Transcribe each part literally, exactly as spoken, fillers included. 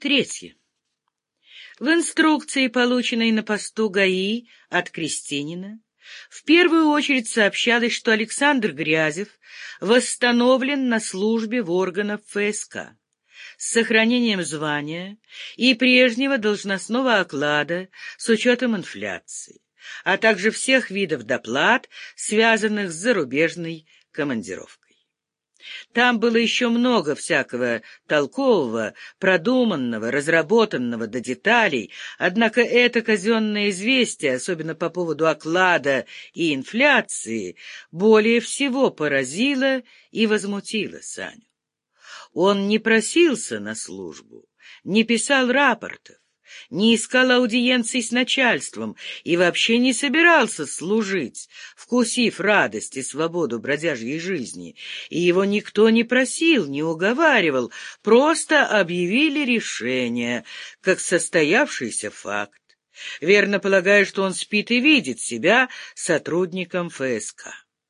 Третье. В инструкции, полученной на посту ГАИ от Крестинина, в первую очередь сообщалось, что Александр Грязев восстановлен на службе в органах ФСК с сохранением звания и прежнего должностного оклада с учетом инфляции, а также всех видов доплат, связанных с зарубежной командировкой. Там было еще много всякого толкового, продуманного, разработанного до деталей, однако это казенное известие, особенно по поводу оклада и инфляции, более всего поразило и возмутило Саню. Он не просился на службу, не писал рапортов, не искал аудиенций с начальством и вообще не собирался служить, вкусив радость и свободу бродяжьей жизни, и его никто не просил, не уговаривал, просто объявили решение, как состоявшийся факт, верно полагая, что он спит и видит себя сотрудником ФСК.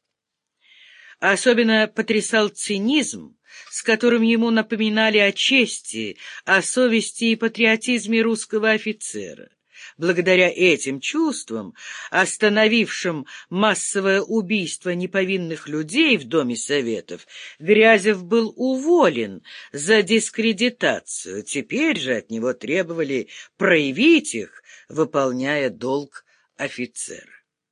Особенно потрясал цинизм, с которым ему напоминали о чести, о совести и патриотизме русского офицера. Благодаря этим чувствам, остановившим массовое убийство неповинных людей в Доме Советов, Грязев был уволен за дискредитацию. Теперь же от него требовали проявить их, выполняя долг офицера.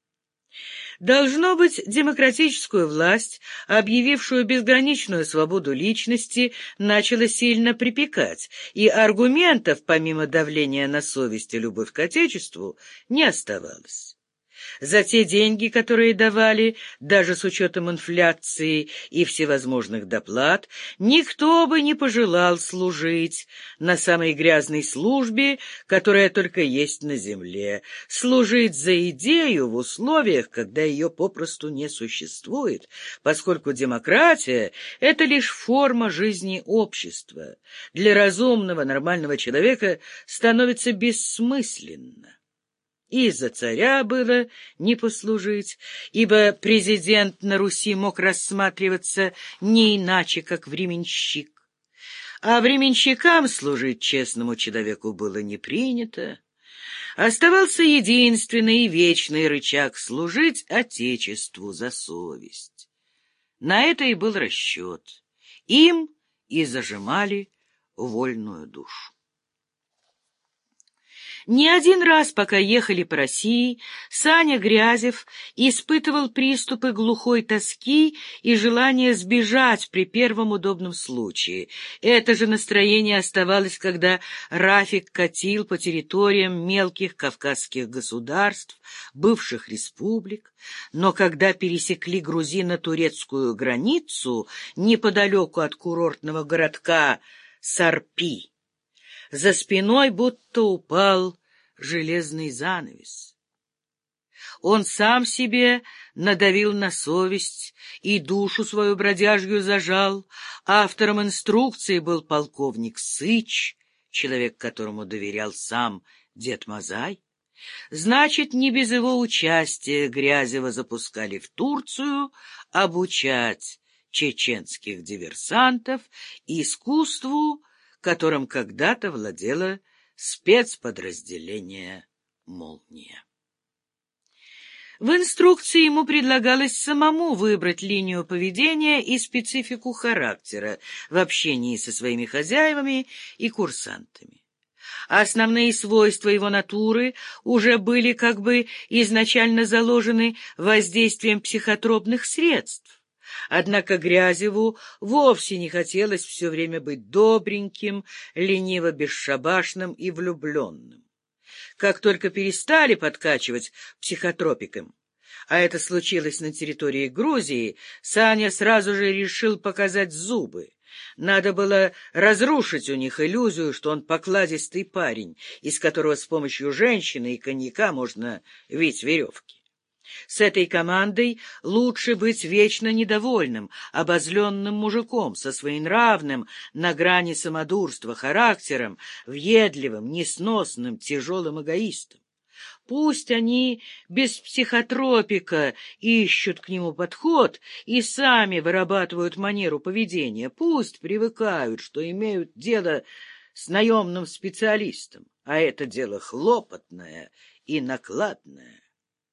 Должно быть, демократическую власть, объявившую безграничную свободу личности, начала сильно припекать, и аргументов, помимо давления на совесть и любовь к Отечеству, не оставалось. За те деньги, которые давали, даже с учетом инфляции и всевозможных доплат, никто бы не пожелал служить на самой грязной службе, которая только есть на земле, служить за идею в условиях, когда ее попросту не существует, поскольку демократия — это лишь форма жизни общества. Для разумного, нормального человека становится бессмысленно. И за царя было не послужить, ибо президент на Руси мог рассматриваться не иначе, как временщик. А временщикам служить честному человеку было не принято. Оставался единственный и вечный рычаг — служить Отечеству за совесть. На это и был расчет. Им и зажимали вольную душу. Не один раз, пока ехали по России, Саня Грязев испытывал приступы глухой тоски и желание сбежать при первом удобном случае. Это же настроение оставалось, когда Рафик катил по территориям мелких кавказских государств, бывших республик, но когда пересекли грузино-турецкую границу неподалеку от курортного городка Сарпи, за спиной будто упал железный занавес. Он сам себе надавил на совесть и душу свою бродяжью зажал. Автором инструкции был полковник Сыч, человек, которому доверял сам дед Мазай. Значит, не без его участия Грязева запускали в Турцию обучать чеченских диверсантов искусству, которым когда-то владело спецподразделение «Молния». В инструкции ему предлагалось самому выбрать линию поведения и специфику характера в общении со своими хозяевами и курсантами. Основные свойства его натуры уже были как бы изначально заложены воздействием психотропных средств. Однако Грязеву вовсе не хотелось все время быть добреньким, лениво-бесшабашным и влюбленным. Как только перестали подкачивать психотропикам, а это случилось на территории Грузии, Саня сразу же решил показать зубы. Надо было разрушить у них иллюзию, что он покладистый парень, из которого с помощью женщины и коньяка можно вить веревки. С этой командой лучше быть вечно недовольным, обозленным мужиком, со своенравным, на грани самодурства характером, въедливым, несносным, тяжелым эгоистом. Пусть они без психотропика ищут к нему подход и сами вырабатывают манеру поведения, пусть привыкают, что имеют дело с наемным специалистом, а это дело хлопотное и накладное.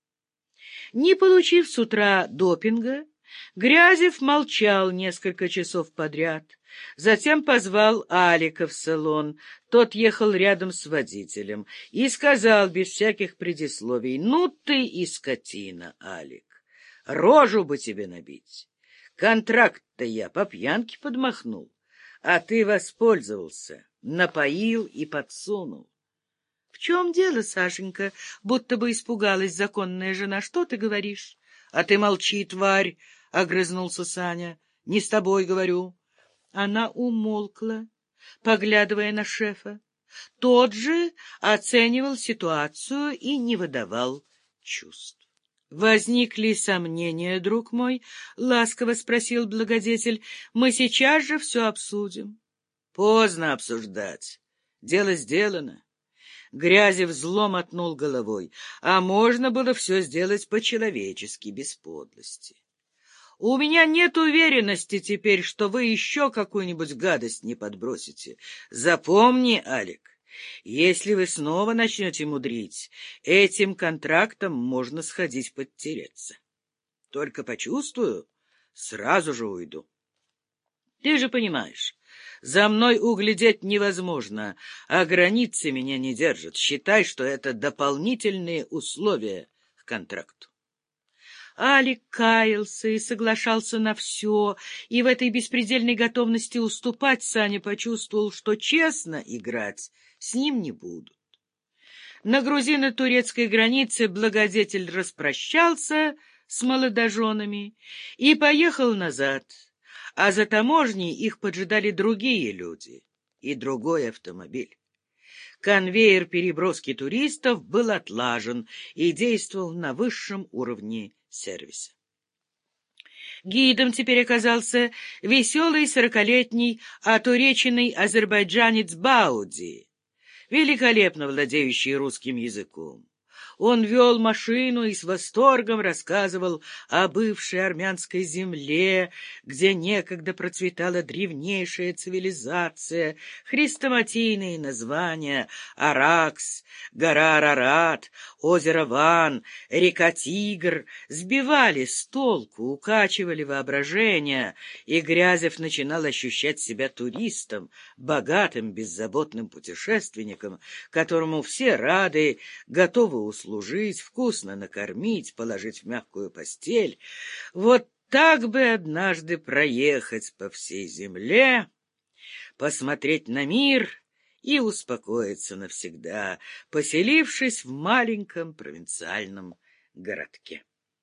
Не получив с утра допинга, Грязев молчал несколько часов подряд. Затем позвал Алика в салон. Тот ехал рядом с водителем и сказал без всяких предисловий: «Ну ты и скотина, Алик, рожу бы тебе набить. Контракт-то я по пьянке подмахнул, а ты воспользовался, напоил и подсунул». — В чем дело, Сашенька? Будто бы испугалась законная жена. Что ты говоришь? — А ты молчи, тварь, — огрызнулся Саня. — Не с тобой говорю. Она умолкла, поглядывая на шефа. Тот же оценивал ситуацию и не выдавал чувств. — Возникли сомнения, друг мой? — ласково спросил благодетель. — Мы сейчас же все обсудим. — Поздно обсуждать. Дело сделано. Грязев зло мотнул головой. А можно было все сделать по-человечески, без подлости. У меня нет уверенности теперь, что вы еще какую-нибудь гадость не подбросите. Запомни, Алик, если вы снова начнете мудрить, этим контрактом можно сходить подтереться. Только почувствую, сразу же уйду. Ты же понимаешь, за мной углядеть невозможно, а границы меня не держат. Считай, что это дополнительные условия к контракту. Алик каялся и соглашался на все, и в этой беспредельной готовности уступать Саня почувствовал, что честно играть с ним не будут. На грузино-турецкой границе благодетель распрощался с молодоженами и поехал назад, а за таможней их поджидали другие люди и другой автомобиль. Конвейер переброски туристов был отлажен и действовал на высшем уровне сервиса. Гидом теперь оказался веселый сорокалетний отуреченный азербайджанец Бауди, великолепно владеющий русским языком. Он вел машину и с восторгом рассказывал о бывшей армянской земле, где некогда процветала древнейшая цивилизация, хрестоматийные названия — Аракс, гора Арарат, озеро Ван, река Тигр — сбивали с толку, укачивали воображение, и Грязев начинал ощущать себя туристом, богатым, беззаботным путешественником, которому все рады, готовы услужить, служить, вкусно накормить, положить в мягкую постель. Вот так бы однажды проехать по всей земле, посмотреть на мир и успокоиться навсегда, поселившись в маленьком провинциальном городке.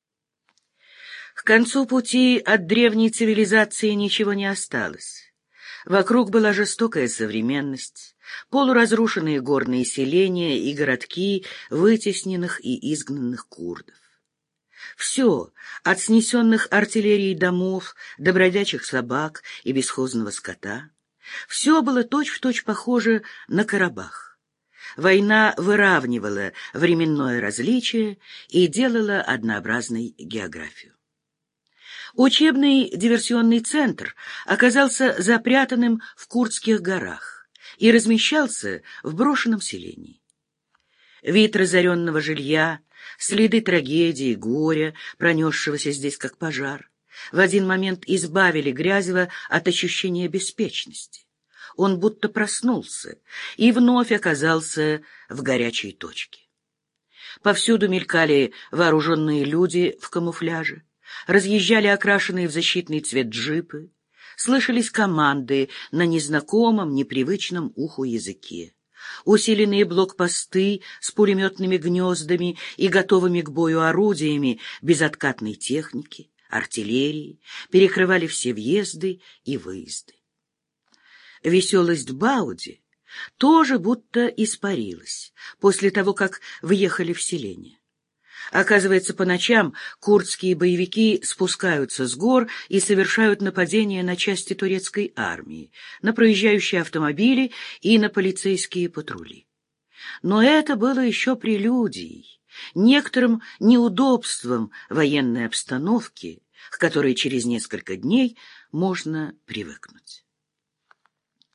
К концу пути от древней цивилизации ничего не осталось. Вокруг была жестокая современность, полуразрушенные горные селения и городки вытесненных и изгнанных курдов. Все, от снесенных артиллерией домов до бродячих собак и бесхозного скота, все было точь-в-точь похоже на Карабах. Война выравнивала временное различие и делала однообразной географию. Учебный диверсионный центр оказался запрятанным в Курдских горах и размещался в брошенном селении. Вид разоренного жилья, следы трагедии, горя, пронесшегося здесь как пожар, в один момент избавили Грязева от ощущения беспечности. Он будто проснулся и вновь оказался в горячей точке. Повсюду мелькали вооруженные люди в камуфляже, разъезжали окрашенные в защитный цвет джипы, слышались команды на незнакомом, непривычном уху языке. Усиленные блокпосты с пулеметными гнездами и готовыми к бою орудиями безоткатной техники, артиллерии перекрывали все въезды и выезды. Веселость Бауди тоже будто испарилась после того, как въехали в селение. Оказывается, по ночам курдские боевики спускаются с гор и совершают нападения на части турецкой армии, на проезжающие автомобили и на полицейские патрули. Но это было еще прелюдией, некоторым неудобством военной обстановки, к которой через несколько дней можно привыкнуть.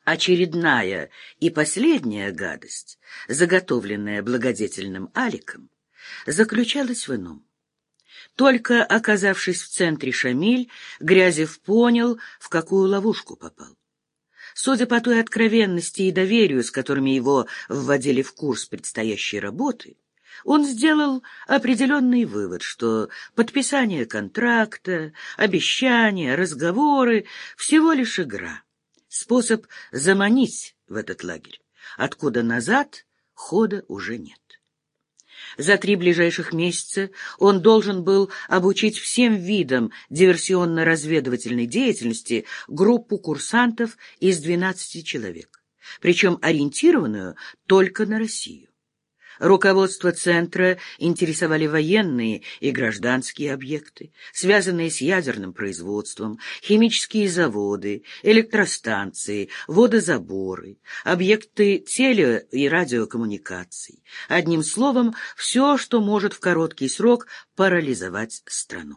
Очередная и последняя гадость, заготовленная благодетельным Аликом, заключалась в ином. Только оказавшись в центре Шамиль, Грязев понял, в какую ловушку попал. Судя по той откровенности и доверию, с которыми его вводили в курс предстоящей работы, он сделал определенный вывод, что подписание контракта, обещания, разговоры — всего лишь игра, способ заманить в этот лагерь, откуда назад хода уже нет. За три ближайших месяца он должен был обучить всем видам диверсионно-разведывательной деятельности группу курсантов из двенадцати человек, причем ориентированную только на Россию. Руководство центра интересовали военные и гражданские объекты, связанные с ядерным производством, химические заводы, электростанции, водозаборы, объекты теле- и радиокоммуникаций. Одним словом, все, что может в короткий срок парализовать страну.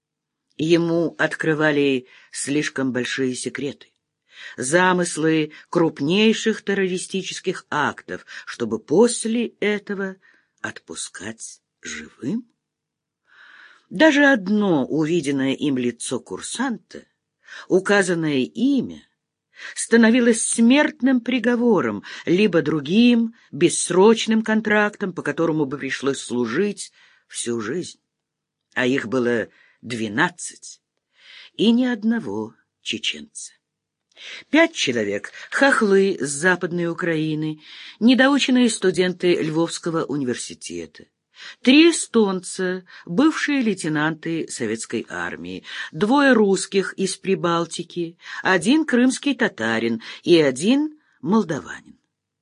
Ему открывали слишком большие секреты, замыслы крупнейших террористических актов, чтобы после этого отпускать живым? Даже одно увиденное им лицо курсанта, указанное имя, становилось смертным приговором, либо другим бессрочным контрактом, по которому бы пришлось служить всю жизнь. А их было двенадцать, и ни одного чеченца. Пять человек — хохлы с Западной Украины, недоученные студенты Львовского университета. Три эстонца, бывшие лейтенанты советской армии, двое русских из Прибалтики, один крымский татарин и один молдаванин.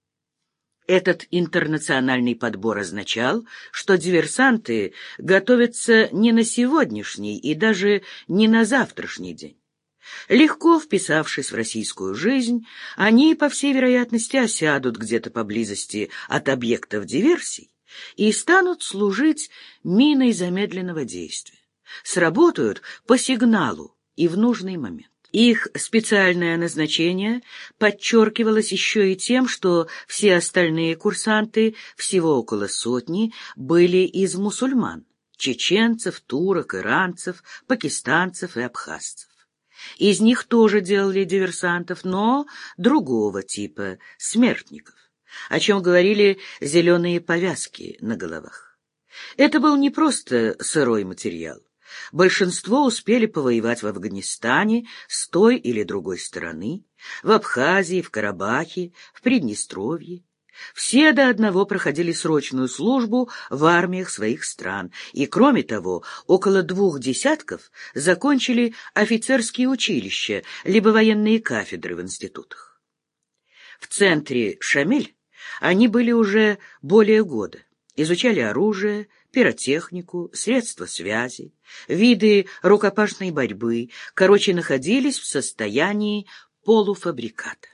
Этот интернациональный подбор означал, что диверсанты готовятся не на сегодняшний и даже не на завтрашний день. Легко вписавшись в российскую жизнь, они, по всей вероятности, осядут где-то поблизости от объектов диверсий и станут служить миной замедленного действия. Сработают по сигналу и в нужный момент. Их специальное назначение подчеркивалось еще и тем, что все остальные курсанты, всего около сотни, были из мусульман — чеченцев, турок, иранцев, пакистанцев и абхазцев. Из них тоже делали диверсантов, но другого типа, смертников, о чем говорили зеленые повязки на головах. Это был не просто сырой материал. Большинство успели повоевать в Афганистане с той или другой стороны, в Абхазии, в Карабахе, в Приднестровье. Все до одного проходили срочную службу в армиях своих стран, и, кроме того, около двух десятков закончили офицерские училища, либо военные кафедры в институтах. В центре Шамиль они были уже более года, изучали оружие, пиротехнику, средства связи, виды рукопашной борьбы, короче, находились в состоянии полуфабриката.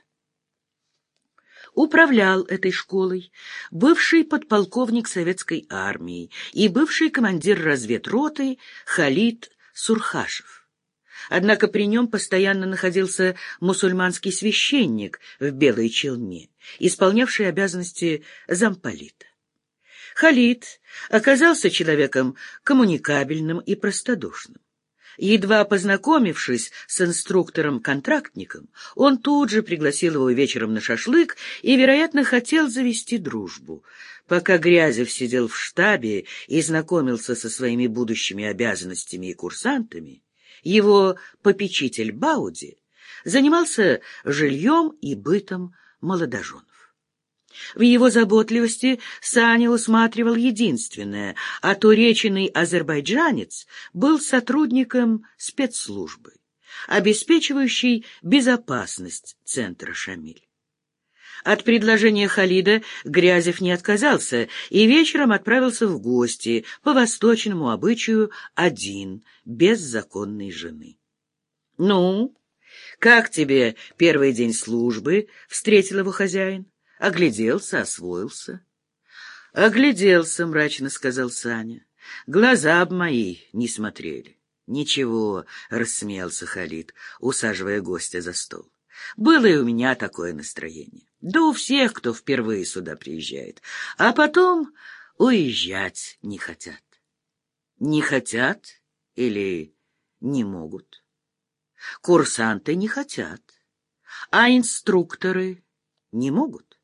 Управлял этой школой бывший подполковник советской армии и бывший командир разведроты Халид Сурхашев. Однако при нем постоянно находился мусульманский священник в белой челме, исполнявший обязанности замполита. Халид оказался человеком коммуникабельным и простодушным. Едва познакомившись с инструктором-контрактником, он тут же пригласил его вечером на шашлык и, вероятно, хотел завести дружбу. Пока Грязев сидел в штабе и знакомился со своими будущими обязанностями и курсантами, его попечитель Бауди занимался жильем и бытом молодоженов. В его заботливости Саня усматривал единственное, а туреченный азербайджанец был сотрудником спецслужбы, обеспечивающей безопасность центра Шамиль. От предложения Халида Грязев не отказался и вечером отправился в гости по восточному обычаю один, без законной жены. — Ну, как тебе первый день службы? — встретил его хозяин. Огляделся, освоился. — Огляделся, — мрачно сказал Саня. Глаза б мои не смотрели. — Ничего, — рассмеялся Халид, усаживая гостя за стол. Было и у меня такое настроение. Да у всех, кто впервые сюда приезжает. А потом уезжать не хотят. Не хотят или не могут. Курсанты не хотят, а инструкторы не могут.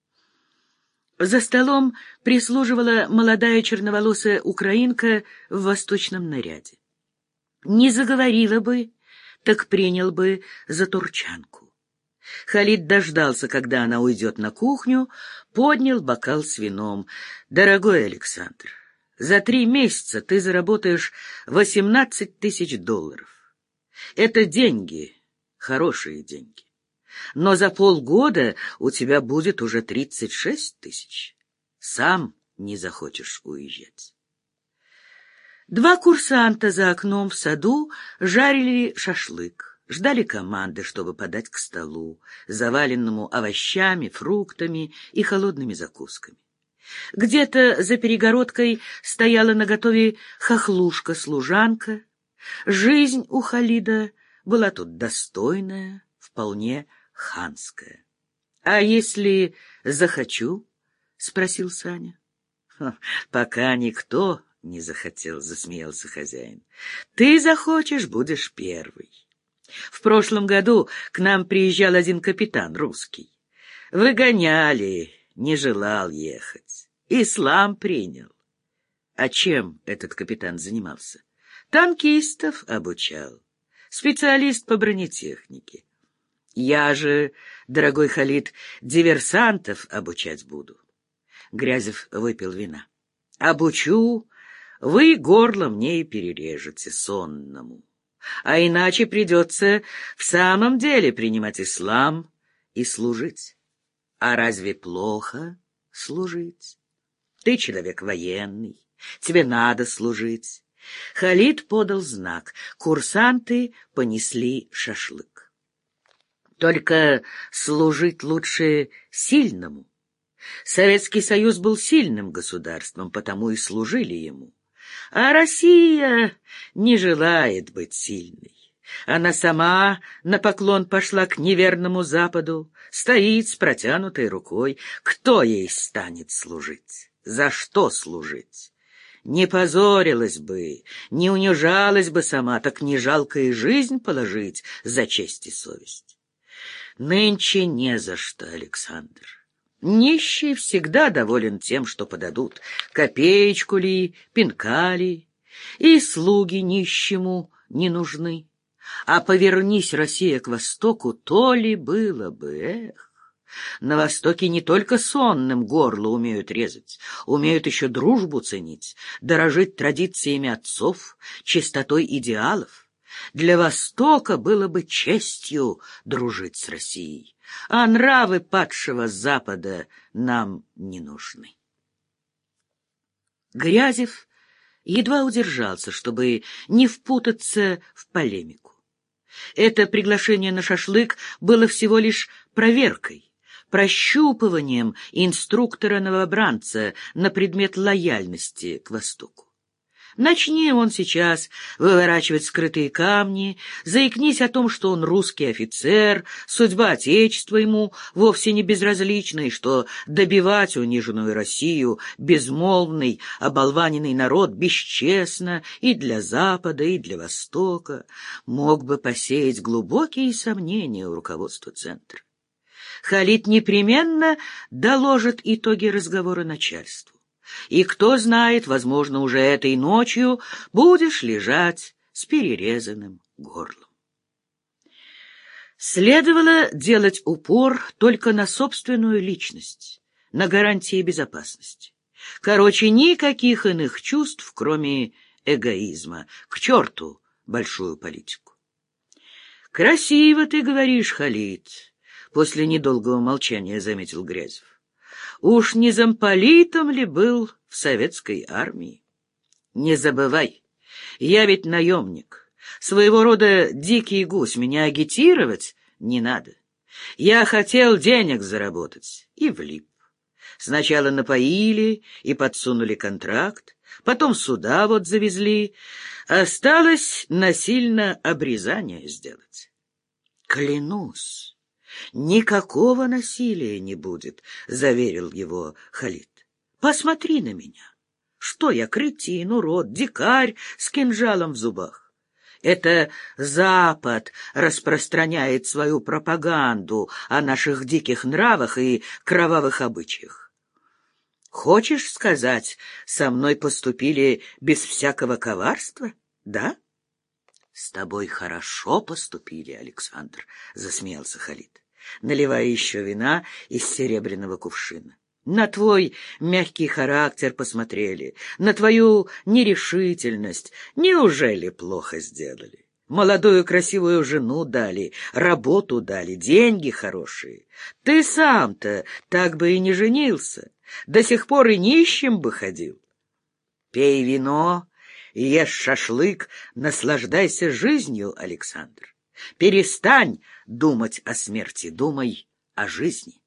За столом прислуживала молодая черноволосая украинка в восточном наряде. Не заговорила бы, так принял бы за турчанку. Халид дождался, когда она уйдет на кухню, поднял бокал с вином. «Дорогой Александр, за три месяца ты заработаешь восемнадцать тысяч долларов. Это деньги, хорошие деньги. Но за полгода у тебя будет уже тридцать шесть тысяч. Сам не захочешь уезжать». Два курсанта за окном в саду жарили шашлык, ждали команды, чтобы подать к столу, заваленному овощами, фруктами и холодными закусками. Где-то за перегородкой стояла наготове хохлушка-служанка. Жизнь у Халида была тут достойная, вполне ханская. — А если захочу? — спросил Саня. — Пока никто не захотел, — засмеялся хозяин. — Ты захочешь, будешь первый. В прошлом году к нам приезжал один капитан русский. Выгоняли, не желал ехать. Ислам принял. А чем этот капитан занимался? Танкистов обучал. Специалист по бронетехнике. Я же, дорогой Халид, диверсантов обучать буду. Грязев выпил вина. Обучу, вы горло мне и перережете сонному. А иначе придется в самом деле принимать ислам и служить. А разве плохо служить? Ты человек военный, тебе надо служить. Халид подал знак. Курсанты понесли шашлык. Только служить лучше сильному. Советский Союз был сильным государством, потому и служили ему. А Россия не желает быть сильной. Она сама на поклон пошла к неверному Западу, стоит с протянутой рукой. Кто ей станет служить? За что служить? Не позорилась бы, не унижалась бы сама, так не жалко и жизнь положить за честь и совесть. Нынче не за что, Александр. Нищий всегда доволен тем, что подадут, копеечку ли, пинка ли, и слуги нищему не нужны. А повернись Россия к востоку, то ли было бы, эх. На Востоке не только сонным горло умеют резать, умеют еще дружбу ценить, дорожить традициями отцов, чистотой идеалов. Для Востока было бы честью дружить с Россией, а нравы падшего Запада нам не нужны. Грязев едва удержался, чтобы не впутаться в полемику. Это приглашение на шашлык было всего лишь проверкой, прощупыванием инструктора-новобранца на предмет лояльности к Востоку. Начни он сейчас выворачивать скрытые камни, заикнись о том, что он русский офицер, судьба Отечества ему вовсе не безразлична, и что добивать униженную Россию, безмолвный, оболваненный народ, бесчестно и для Запада, и для Востока, мог бы посеять глубокие сомнения у руководства Центра. Халид непременно доложит итоги разговора начальству. И кто знает, возможно, уже этой ночью будешь лежать с перерезанным горлом. Следовало делать упор только на собственную личность, на гарантии безопасности. Короче, никаких иных чувств, кроме эгоизма. К черту большую политику. «Красиво ты говоришь, Халид», — после недолгого молчания заметил Грязев. Уж не замполитом ли был в советской армии? Не забывай, я ведь наемник, своего рода дикий гусь, меня агитировать не надо. Я хотел денег заработать и влип. Сначала напоили и подсунули контракт, потом сюда вот завезли, осталось насильно обрезание сделать. Клянусь, Никакого насилия не будет, — заверил его Халид. Посмотри на меня. Что я, кретин, урод, дикарь с кинжалом в зубах? Это Запад распространяет свою пропаганду о наших диких нравах и кровавых обычаях. Хочешь сказать, со мной поступили без всякого коварства, да? — С тобой хорошо поступили, Александр, — засмеялся Халид, наливая еще вина из серебряного кувшина. На твой мягкий характер посмотрели, на твою нерешительность. Неужели плохо сделали? Молодую красивую жену дали, работу дали, деньги хорошие. Ты сам-то так бы и не женился, до сих пор и нищим бы ходил. Пей вино, ешь шашлык, наслаждайся жизнью, Александр. Перестань думать о смерти, думай о жизни.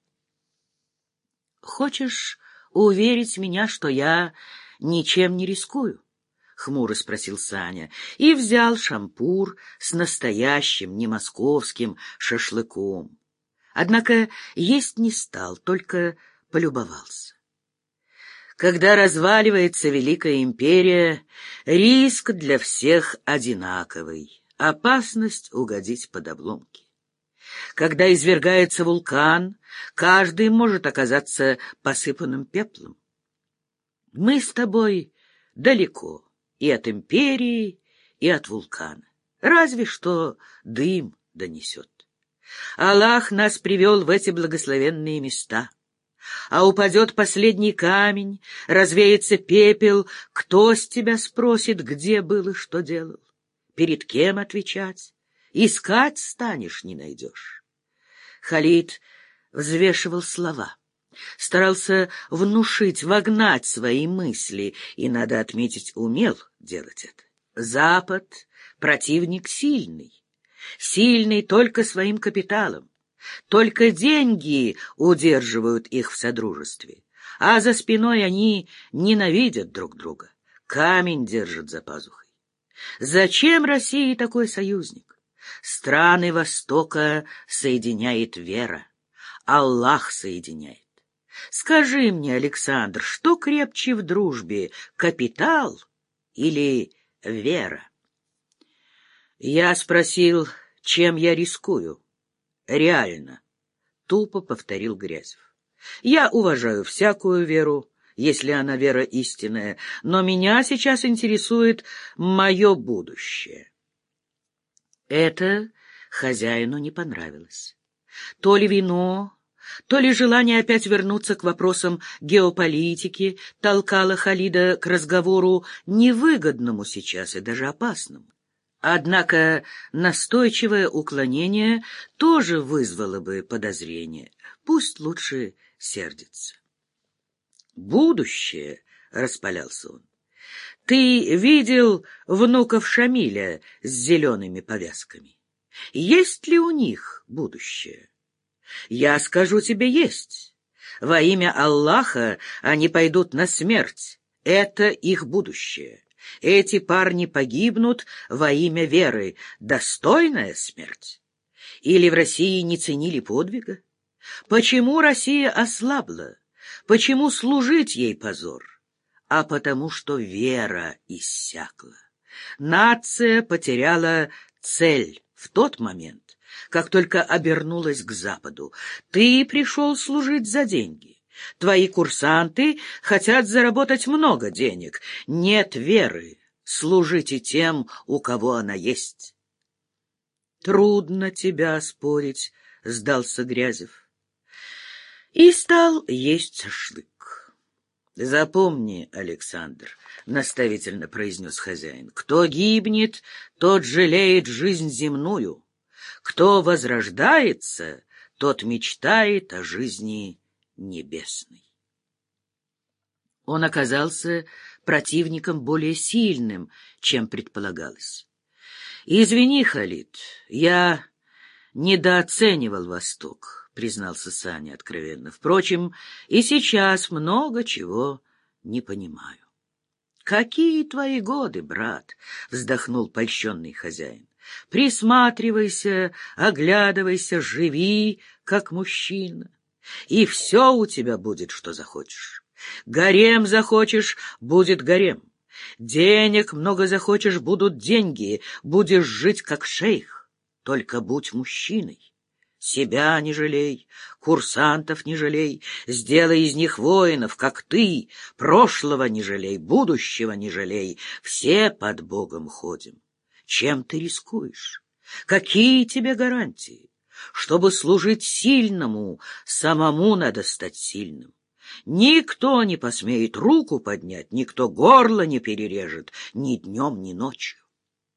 Хочешь уверить меня, что я ничем не рискую? — хмуро спросил Саня и взял шампур с настоящим, не московским шашлыком. Однако есть не стал, только полюбовался. Когда разваливается Великая империя, риск для всех одинаковый, опасность угодить под обломки. Когда извергается вулкан, каждый может оказаться посыпанным пеплом. Мы с тобой далеко и от империи, и от вулкана. Разве что дым донесет. Аллах нас привел в эти благословенные места. А упадет последний камень, развеется пепел, кто с тебя спросит, где был и что делал? Перед кем отвечать? Искать станешь, не найдешь. Халид взвешивал слова, старался внушить, вогнать свои мысли, и, надо отметить, умел делать это. Запад — противник сильный, сильный только своим капиталом. Только деньги удерживают их в содружестве, а за спиной они ненавидят друг друга. Камень держат за пазухой. Зачем России такой союзник? Страны Востока соединяет вера, Аллах соединяет. Скажи мне, Александр, что крепче в дружбе, капитал или вера? Я спросил, чем я рискую. Реально, тупо повторил Грязев. Я уважаю всякую веру, если она вера истинная, но меня сейчас интересует мое будущее. Это хозяину не понравилось. То ли вино, то ли желание опять вернуться к вопросам геополитики толкало Халида к разговору невыгодному сейчас и даже опасному. Однако настойчивое уклонение тоже вызвало бы подозрение. Пусть лучше сердится. «Будущее», — распалялся он. «Ты видел внуков Шамиля с зелеными повязками? Есть ли у них будущее? Я скажу тебе, есть. Во имя Аллаха они пойдут на смерть. Это их будущее. Эти парни погибнут во имя веры. Достойная смерть. Или в России не ценили подвига? Почему Россия ослабла? Почему служить ей позор? А потому что вера иссякла. Нация потеряла цель в тот момент, как только обернулась к Западу. Ты пришел служить за деньги. Твои курсанты хотят заработать много денег. Нет веры. Служите тем, у кого она есть. Трудно тебя оспорить, — сдался Грязев. И стал есть шашлык. Запомни, Александр, — наставительно произнес хозяин, — кто гибнет, тот жалеет жизнь земную. Кто возрождается, тот мечтает о жизни небесной. Он оказался противником более сильным, чем предполагалось. «Извини, Халид, я недооценивал Восток», — признался Саня откровенно. «Впрочем, и сейчас много чего не понимаю». «Какие твои годы, брат?» — вздохнул польщенный хозяин. Присматривайся, оглядывайся, живи, как мужчина, и все у тебя будет, что захочешь. Гарем захочешь — будет гарем. Денег много захочешь — будут деньги, будешь жить, как шейх. Только будь мужчиной. Себя не жалей, курсантов не жалей, сделай из них воинов, как ты, прошлого не жалей, будущего не жалей, все под Богом ходим. Чем ты рискуешь? Какие тебе гарантии? Чтобы служить сильному, самому надо стать сильным. Никто не посмеет руку поднять, никто горло не перережет ни днем, ни ночью.